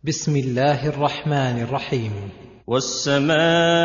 بسم الله الرحمن الرحيم. والسماء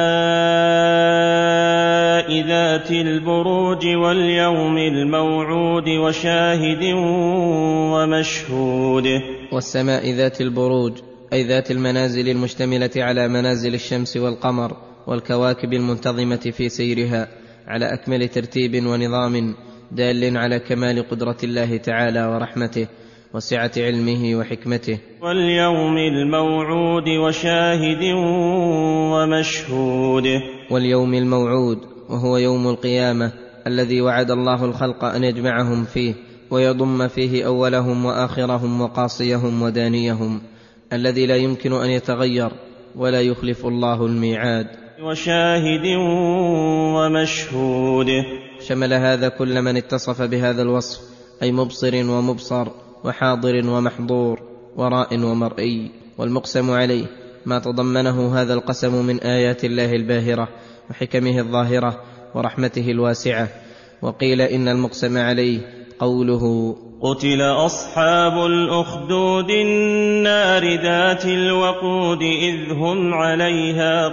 ذات البروج واليوم الموعود وشاهد ومشهود. والسماء ذات البروج أي ذات المنازل المشتملة على منازل الشمس والقمر والكواكب المنتظمة في سيرها على أكمل ترتيب ونظام دال على كمال قدرة الله تعالى ورحمته وسعة علمه وحكمته. واليوم الموعود وشاهد ومشهود. واليوم الموعود وهو يوم القيامة الذي وعد الله الخلق أن يجمعهم فيه ويضم فيه أولهم وآخرهم وقاصيهم ودانيهم، الذي لا يمكن أن يتغير ولا يخلف الله الميعاد. وشاهد ومشهود شمل هذا كل من اتصف بهذا الوصف، أي مبصر ومبصر وحاضر ومحظور وراء ومرئي. والمقسم عليه ما تضمنه هذا القسم من آيات الله الباهرة وحكمه الظاهرة ورحمته الواسعة. وقيل إن المقسم عليه قوله: قتل أصحاب الأخدود النار ذات الوقود إذ هم عليها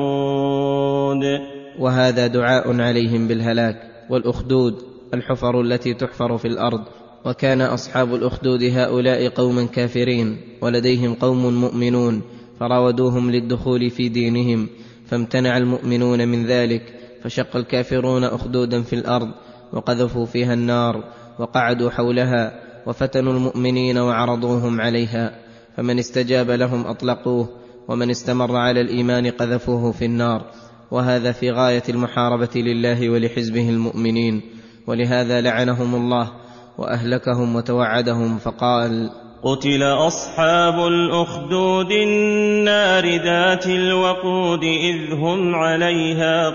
قعود. وهذا دعاء عليهم بالهلاك. والأخدود الحفر التي تحفر في الأرض، وكان أصحاب الأخدود هؤلاء قوما كافرين ولديهم قوم مؤمنون فراودوهم للدخول في دينهم، فامتنع المؤمنون من ذلك، فشق الكافرون أخدودا في الأرض وقذفوا فيها النار وقعدوا حولها وفتنوا المؤمنين وعرضوهم عليها، فمن استجاب لهم أطلقوه ومن استمر على الإيمان قذفوه في النار. وهذا في غاية المحاربة لله ولحزبه المؤمنين، ولهذا لعنهم الله وأهلكهم وتوعدهم فقال: قتل أصحاب الأخدود النار ذات الوقود إذ هم عليها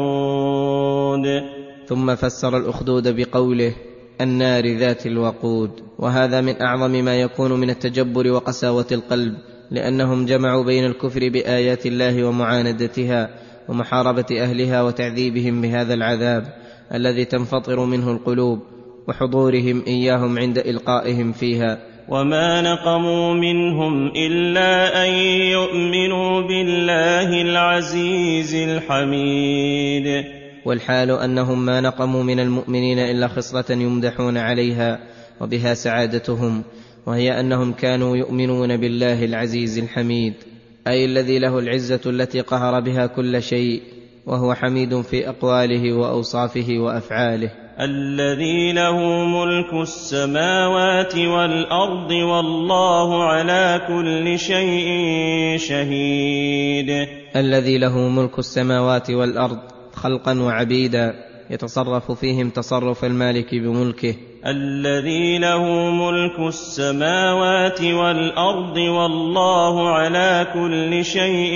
قعود. ثم فسر الأخدود بقوله: النار ذات الوقود. وهذا من أعظم ما يكون من التجبر وقساوة القلب، لأنهم جمعوا بين الكفر بآيات الله ومعاندتها ومحاربة أهلها وتعذيبهم بهذا العذاب الذي تنفطر منه القلوب وحضورهم إياهم عند إلقائهم فيها. وما نقموا منهم إلا أن يؤمنوا بالله العزيز الحميد. والحال أنهم ما نقموا من المؤمنين إلا خصلة يمدحون عليها وبها سعادتهم، وهي أنهم كانوا يؤمنون بالله العزيز الحميد، أي الذي له العزة التي قهر بها كل شيء، وهو حميد في أقواله وأوصافه وأفعاله. الذي له ملك السماوات والأرض والله على كل شيء شهيد. الذي له ملك السماوات والأرض خلقا وعبيدا، يتصرف فيهم تصرف المالك بملكه. الذي له ملك السماوات والأرض والله على كل شيء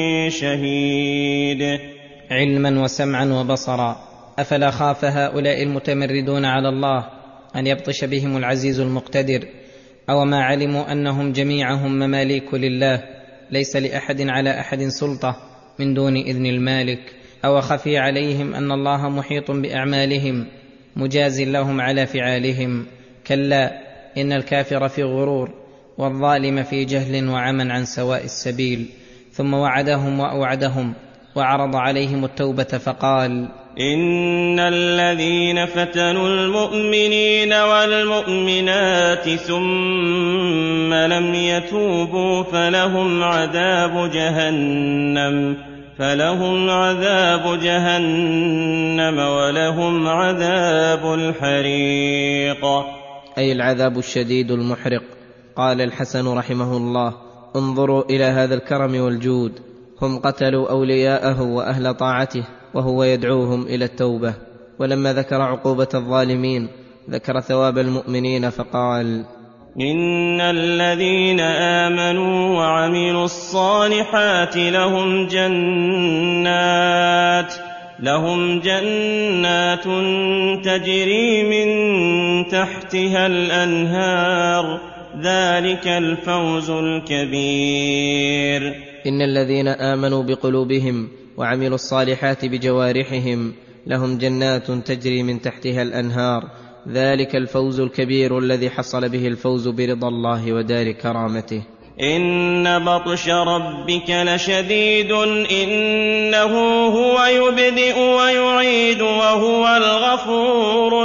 شهيد. علما وسمعا وبصرا. أفلا خاف هؤلاء المتمردون على الله أن يبطش بهم العزيز المقتدر؟ أو ما علموا أنهم جميعهم مماليك لله، ليس لأحد على أحد سلطة من دون إذن المالك؟ أو خفي عليهم أن الله محيط بأعمالهم مجاز لهم على فعالهم؟ كلا، إن الكافر في غرور والظالم في جهل وعمى عن سواء السبيل. ثم وعدهم وأوعدهم وعرض عليهم التوبة فقال: إن الذين فتنوا المؤمنين والمؤمنات ثم لم يتوبوا فلهم عذاب جهنم ولهم عذاب الحريق. أي العذاب الشديد المحرق. قال الحسن رحمه الله: انظروا إلى هذا الكرم والجود، هم قتلوا أولياءه وأهل طاعته وهو يدعوهم إلى التوبة. ولما ذكر عقوبة الظالمين ذكر ثواب المؤمنين فقال: إن الذين آمنوا وعملوا الصالحات لهم جنات تجري من تحتها الأنهار، ذلك الفوز الكبير. إن الذين آمنوا بقلوبهم وعملوا الصالحات بجوارحهم لهم جنات تجري من تحتها الأنهار، ذلك الفوز الكبير الذي حصل به الفوز برضا الله ودار كرامته. إن بطش ربك لشديد إنه هو يبدئ ويعيد وهو الغفور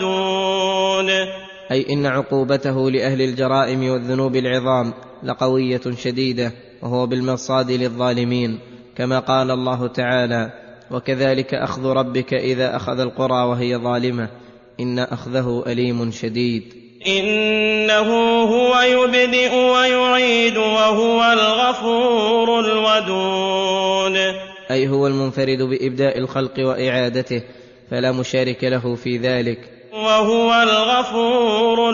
الودود. أي إن عقوبته لأهل الجرائم والذنوب العظام لقوية شديدة، وهو بالمرصاد للظالمين، كما قال الله تعالى: وكذلك أخذ ربك إذا أخذ القرى وهي ظالمة إن أخذه أليم شديد. إنه هو يبدئ ويعيد وهو الغفور الودود. أي هو المنفرد بإبداء الخلق وإعادته، فلا مشارك له في ذلك. وهو الغفور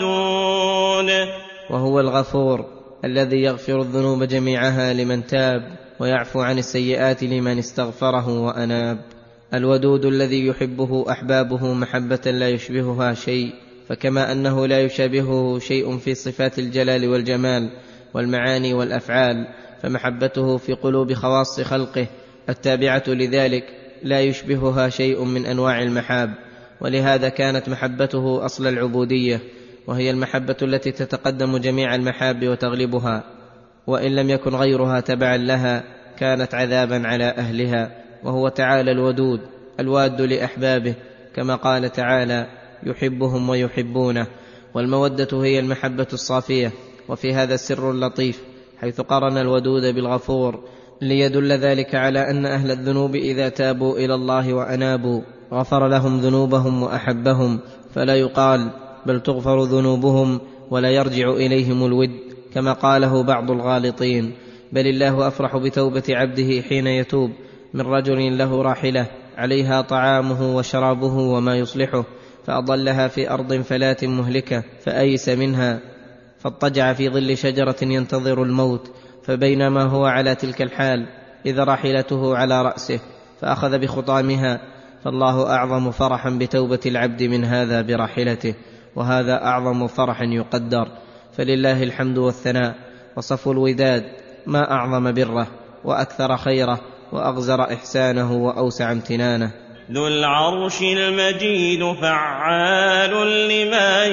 الودود. وهو الغفور الذي يغفر الذنوب جميعها لمن تاب، ويعفو عن السيئات لمن استغفره وأناب. الودود الذي يحبه أحبابه محبة لا يشبهها شيء، فكما أنه لا يشابهه شيء في صفات الجلال والجمال والمعاني والأفعال، فمحبته في قلوب خواص خلقه التابعة لذلك لا يشبهها شيء من أنواع المحاب. ولهذا كانت محبته أصل العبودية، وهي المحبة التي تتقدم جميع المحاب وتغلبها، وإن لم يكن غيرها تبعا لها كانت عذابا على أهلها. وهو تعالى الودود الواد لأحبابه، كما قال تعالى: يحبهم ويحبونه. والمودة هي المحبة الصافية. وفي هذا السر اللطيف، حيث قرن الودود بالغفور، ليدل ذلك على أن أهل الذنوب إذا تابوا إلى الله وأنابوا غفر لهم ذنوبهم وأحبهم، فلا يقال بل تغفر ذنوبهم ولا يرجع إليهم الود كما قاله بعض الغالطين، بل الله أفرح بتوبة عبده حين يتوب من رجل له راحلة عليها طعامه وشرابه وما يصلحه، فأضلها في أرض فلاة مهلكة فأيس منها، فاضطجع في ظل شجرة ينتظر الموت، فبينما هو على تلك الحال إذا راحلته على رأسه فأخذ بخطامها. فالله أعظم فرحا بتوبة العبد من هذا براحلته، وهذا أعظم فرح يقدر. فلله الحمد والثناء وصفو الوداد، ما أعظم بره وأكثر خيره وأغزر إحسانه وأوسع امتنانه. ذو العرش المجيد فعال لما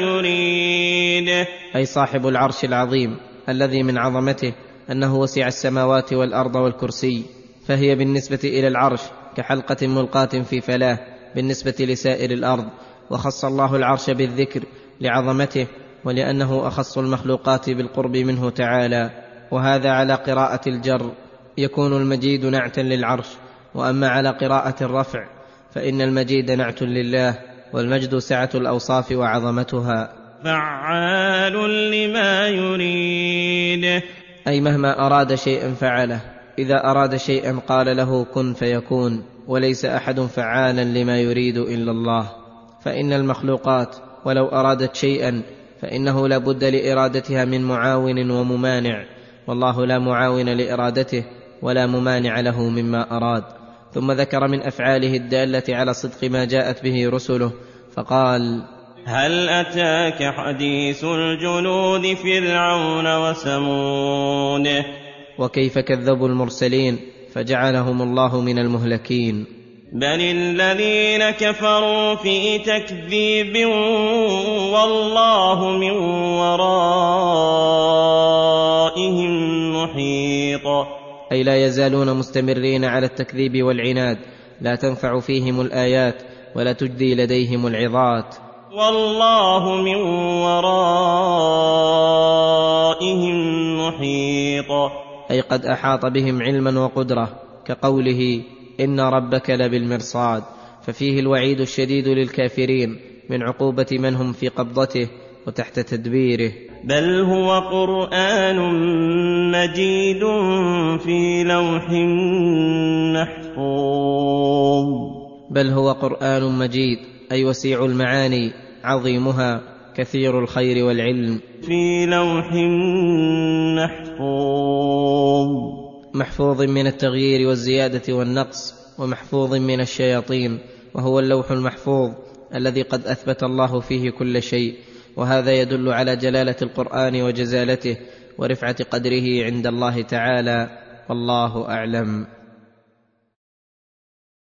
يريد. أي صاحب العرش العظيم الذي من عظمته أنه وسع السماوات والأرض والكرسي، فهي بالنسبة إلى العرش كحلقة ملقاة في فلاة بالنسبة لسائر الأرض. وخص الله العرش بالذكر لعظمته، ولأنه أخص المخلوقات بالقرب منه تعالى. وهذا على قراءة الجر يكون المجيد نعتا للعرش، وأما على قراءة الرفع فإن المجيد نعت لله، والمجد سعة الأوصاف وعظمتها. فعال لما يريد. أي مهما أراد شيئا فعله، إذا أراد شيئا قال له كن فيكون، وليس أحد فعالا لما يريد إلا الله. فإن المخلوقات ولو أرادت شيئا فإنه لا بد لإرادتها من معاون وممانع، والله لا معاون لإرادته ولا ممانع له مما أراد. ثم ذكر من أفعاله الدالة على صدق ما جاءت به رسله، فقال: هل أتاك حديث الجنود فرعون وثمود. وكيف كذبوا المرسلين فجعلهم الله من المهلكين. بل الذين كفروا في تكذيب والله من ورائهم محيط. أي لا يزالون مستمرين على التكذيب والعناد، لا تنفع فيهم الآيات ولا تجدي لديهم العظات. والله من ورائهم محيط. أي قد أحاط بهم علما وقدرة، كقوله: إن ربك لبالمرصاد، ففيه الوعيد الشديد للكافرين من عقوبة من هم في قبضته وتحت تدبيره. بل هو قرآن مجيد في لوح محفوظ. بل هو قرآن مجيد أي وسيع المعاني عظيمها كثير الخير والعلم، في لوح محفوظ. محفوظ من التغيير والزيادة والنقص، ومحفوظ من الشياطين، وهو اللوح المحفوظ الذي قد أثبت الله فيه كل شيء. وهذا يدل على جلالة القرآن وجزالته ورفعة قدره عند الله تعالى، والله أعلم.